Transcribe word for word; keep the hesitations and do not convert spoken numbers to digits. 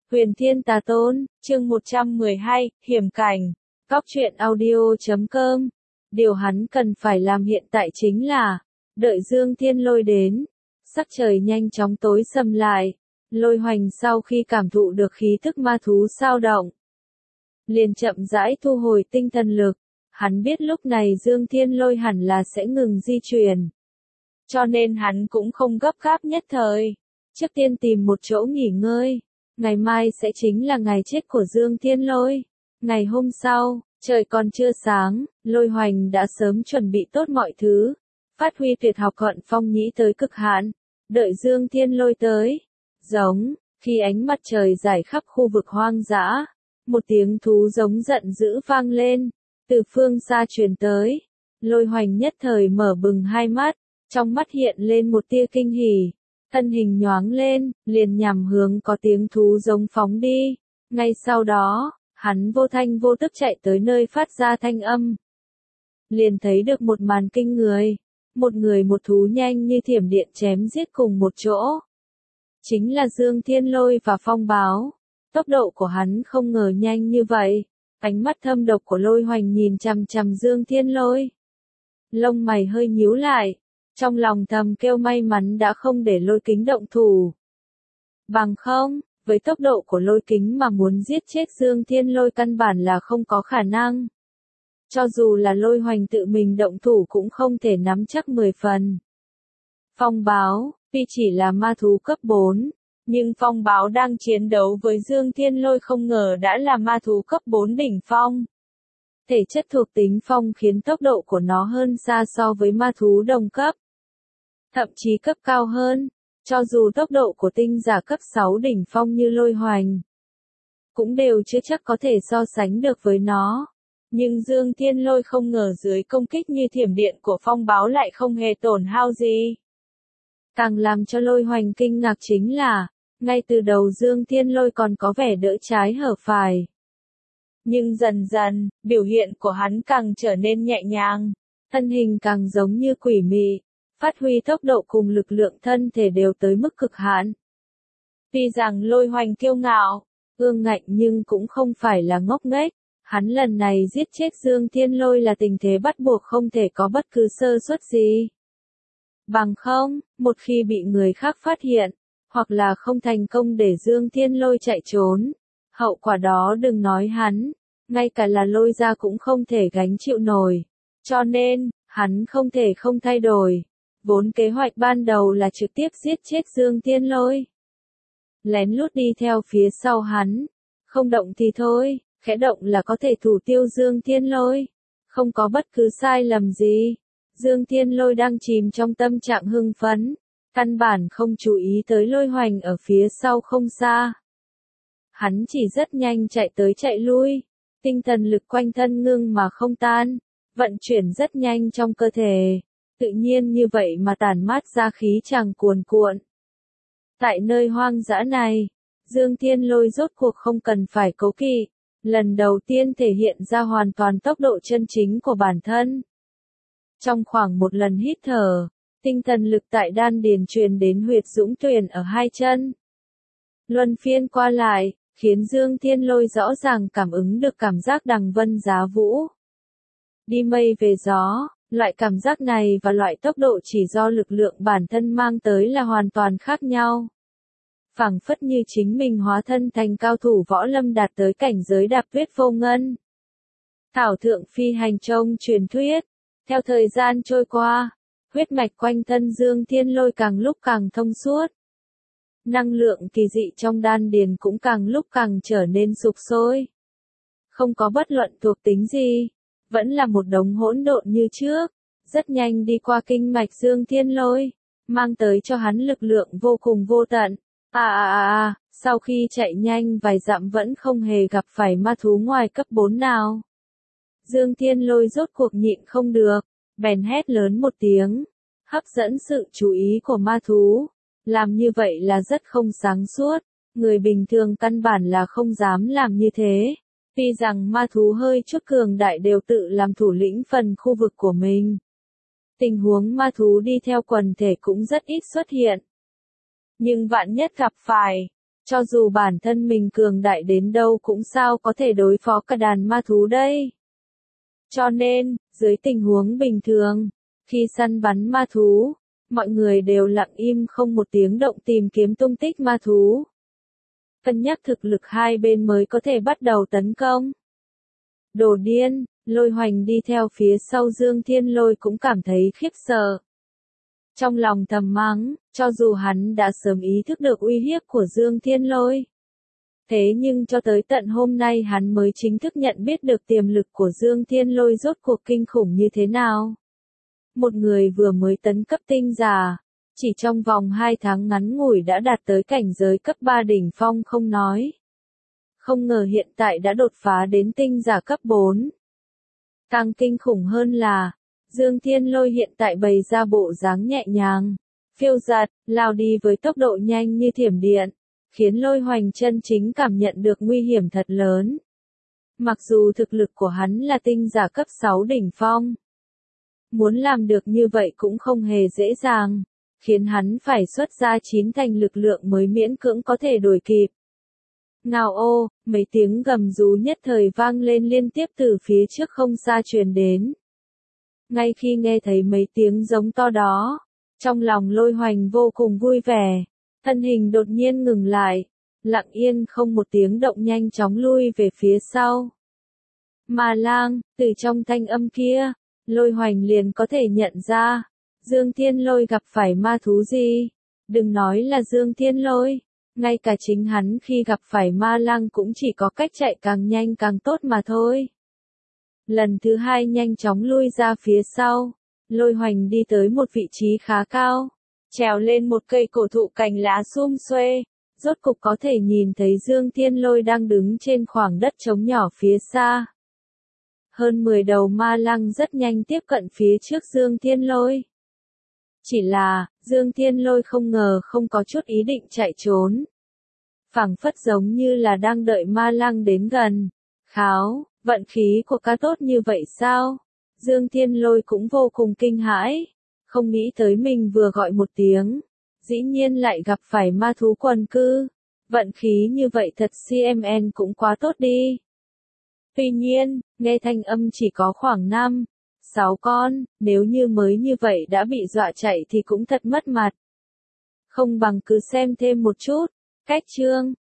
Huyền Thiên Tà Tôn, chương một trăm mười hai, Hiểm Cảnh, Góc truyện audio chấm com. Điều hắn cần phải làm hiện tại chính là, đợi Dương Thiên Lôi đến. Sắc trời nhanh chóng tối sầm lại, Lôi Hoành sau khi cảm thụ được khí thức ma thú sao động, liền chậm rãi thu hồi tinh thần lực. Hắn biết lúc này Dương Thiên Lôi hẳn là sẽ ngừng di chuyển. Cho nên hắn cũng không gấp gáp nhất thời. Trước tiên tìm một chỗ nghỉ ngơi. Ngày mai sẽ chính là ngày chết của Dương Thiên Lôi. Ngày hôm sau, trời còn chưa sáng, Lôi Hoành đã sớm chuẩn bị tốt mọi thứ. Phát huy tuyệt học Cận Phong Nhĩ tới cực hạn. Đợi Dương Thiên Lôi tới. Giống, khi ánh mặt trời rải khắp khu vực hoang dã. Một tiếng thú giống giận dữ vang lên. Từ phương xa truyền tới. Lôi Hoành nhất thời mở bừng hai mắt. Trong mắt hiện lên một tia kinh hỉ. Thân hình nhoáng lên, liền nhằm hướng có tiếng thú giống phóng đi. Ngay sau đó, hắn vô thanh vô tức chạy tới nơi phát ra thanh âm. Liền thấy được một màn kinh người. Một người một thú nhanh như thiểm điện chém giết cùng một chỗ. Chính là Dương Thiên Lôi và Phong Báo. Tốc độ của hắn không ngờ nhanh như vậy. Ánh mắt thâm độc của Lôi Hoành nhìn chằm chằm Dương Thiên Lôi. Lông mày hơi nhíu lại. Trong lòng thầm kêu may mắn đã không để Lôi Kính động thủ. Bằng không, với tốc độ của Lôi Kính mà muốn giết chết Dương Thiên Lôi căn bản là không có khả năng. Cho dù là Lôi Hoành tự mình động thủ cũng không thể nắm chắc mười phần. Phong Báo, tuy chỉ là ma thú cấp bốn, nhưng Phong Báo đang chiến đấu với Dương Thiên Lôi không ngờ đã là ma thú cấp bốn đỉnh phong. Thể chất thuộc tính phong khiến tốc độ của nó hơn xa so với ma thú đồng cấp. Thậm chí cấp cao hơn, cho dù tốc độ của tinh giả cấp sáu đỉnh phong như Lôi Hoành, cũng đều chưa chắc có thể so sánh được với nó. Nhưng Dương Thiên Lôi không ngờ dưới công kích như thiểm điện của Phong Báo lại không hề tổn hao gì. Càng làm cho Lôi Hoành kinh ngạc chính là, ngay từ đầu Dương Thiên Lôi còn có vẻ đỡ trái hở phải. Nhưng dần dần, biểu hiện của hắn càng trở nên nhẹ nhàng, thân hình càng giống như quỷ mị. Phát huy tốc độ cùng lực lượng thân thể đều tới mức cực hạn. Tuy rằng Lôi Hoành kiêu ngạo, ương ngạnh nhưng cũng không phải là ngốc nghếch. Hắn lần này giết chết Dương Thiên Lôi là tình thế bắt buộc không thể có bất cứ sơ suất gì. Bằng không, một khi bị người khác phát hiện, hoặc là không thành công để Dương Thiên Lôi chạy trốn, hậu quả đó đừng nói hắn, ngay cả là Lôi gia cũng không thể gánh chịu nổi. Cho nên, hắn không thể không thay đổi. Vốn kế hoạch ban đầu là trực tiếp giết chết Dương Thiên Lôi. Lén lút đi theo phía sau hắn. Không động thì thôi, khẽ động là có thể thủ tiêu Dương Thiên Lôi. Không có bất cứ sai lầm gì. Dương Thiên Lôi đang chìm trong tâm trạng hưng phấn. Căn bản không chú ý tới Lôi Hoành ở phía sau không xa. Hắn chỉ rất nhanh chạy tới chạy lui. Tinh thần lực quanh thân ngưng mà không tan. Vận chuyển rất nhanh trong cơ thể. Tự nhiên như vậy mà tản mát ra khí chàng cuồn cuộn. Tại nơi hoang dã này, Dương Thiên Lôi rốt cuộc không cần phải cố kỵ, lần đầu tiên thể hiện ra hoàn toàn tốc độ chân chính của bản thân. Trong khoảng một lần hít thở, tinh thần lực tại đan điền truyền đến huyệt dũng tuyển ở hai chân. Luân phiên qua lại, khiến Dương Thiên Lôi rõ ràng cảm ứng được cảm giác đằng vân giá vũ. Đi mây về gió. Loại cảm giác này và loại tốc độ chỉ do lực lượng bản thân mang tới là hoàn toàn khác nhau. Phảng phất như chính mình hóa thân thành cao thủ võ lâm đạt tới cảnh giới đạp tuyết vô ngân. Thảo thượng phi hành trong truyền thuyết. Theo thời gian trôi qua, huyết mạch quanh thân Dương Thiên Lôi càng lúc càng thông suốt. Năng lượng kỳ dị trong đan điền cũng càng lúc càng trở nên sục sôi. Không có bất luận thuộc tính gì. Vẫn là một đống hỗn độn như trước, rất nhanh đi qua kinh mạch Dương Thiên Lôi, mang tới cho hắn lực lượng vô cùng vô tận. À à à à, sau khi chạy nhanh vài dặm vẫn không hề gặp phải ma thú ngoài cấp bốn nào. Dương Thiên Lôi rốt cuộc nhịn không được, bèn hét lớn một tiếng, hấp dẫn sự chú ý của ma thú. Làm như vậy là rất không sáng suốt, người bình thường căn bản là không dám làm như thế. Tuy rằng ma thú hơi chút cường đại đều tự làm thủ lĩnh phần khu vực của mình. Tình huống ma thú đi theo quần thể cũng rất ít xuất hiện. Nhưng vạn nhất gặp phải, Cho dù bản thân mình cường đại đến đâu cũng sao có thể đối phó cả đàn ma thú đây. Cho nên, dưới tình huống bình thường, khi săn bắn ma thú, mọi người đều lặng im không một tiếng động tìm kiếm tung tích ma thú. Cân nhắc thực lực hai bên mới có thể bắt đầu tấn công. Đồ điên, Lôi Hoành đi theo phía sau Dương Thiên Lôi cũng cảm thấy khiếp sợ. Trong lòng thầm mắng, cho dù hắn đã sớm ý thức được uy hiếp của Dương Thiên Lôi. Thế nhưng cho tới tận hôm nay hắn mới chính thức nhận biết được tiềm lực của Dương Thiên Lôi rốt cuộc kinh khủng như thế nào. Một người vừa mới tấn cấp tinh giả, chỉ trong vòng hai tháng ngắn ngủi đã đạt tới cảnh giới cấp ba đỉnh phong không nói. Không ngờ hiện tại đã đột phá đến tinh giả cấp bốn. Càng kinh khủng hơn là, Dương Thiên Lôi hiện tại bày ra bộ dáng nhẹ nhàng, phiêu dạt, lao đi với tốc độ nhanh như thiểm điện, khiến Lôi Hoành chân chính cảm nhận được nguy hiểm thật lớn. Mặc dù thực lực của hắn là tinh giả cấp sáu đỉnh phong, muốn làm được như vậy cũng không hề dễ dàng, khiến hắn phải xuất ra chín thành lực lượng mới miễn cưỡng có thể đuổi kịp. Ngao ô, mấy tiếng gầm rú nhất thời vang lên liên tiếp từ phía trước không xa truyền đến. Ngay khi nghe thấy mấy tiếng giống to đó, trong lòng Lôi Hoành vô cùng vui vẻ, thân hình đột nhiên ngừng lại, lặng yên không một tiếng động nhanh chóng lui về phía sau. Ma lang, từ trong thanh âm kia, Lôi Hoành liền có thể nhận ra, Dương Thiên Lôi gặp phải ma thú gì. Đừng nói là Dương Thiên Lôi, ngay cả chính hắn khi gặp phải ma lang cũng chỉ có cách chạy càng nhanh càng tốt mà thôi. Lần thứ hai nhanh chóng lui ra phía sau, Lôi Hoành đi tới một vị trí khá cao, trèo lên một cây cổ thụ cành lá sum xuê, rốt cục có thể nhìn thấy Dương Thiên Lôi đang đứng trên khoảng đất trống nhỏ phía xa. Hơn mười đầu ma lang rất nhanh tiếp cận phía trước Dương Thiên Lôi. Chỉ là, Dương Thiên Lôi không ngờ không có chút ý định chạy trốn. Phảng phất giống như là đang đợi ma lang đến gần. Kháo, vận khí của ca tốt như vậy sao? Dương Thiên Lôi cũng vô cùng kinh hãi. Không nghĩ tới mình vừa gọi một tiếng, dĩ nhiên lại gặp phải ma thú quần cư. Vận khí như vậy thật xê em en cũng quá tốt đi. Tuy nhiên, nghe thanh âm chỉ có khoảng năm, sáu con, nếu như mới như vậy đã bị dọa chạy thì cũng thật mất mặt. Không bằng cứ xem thêm một chút. Cách chương,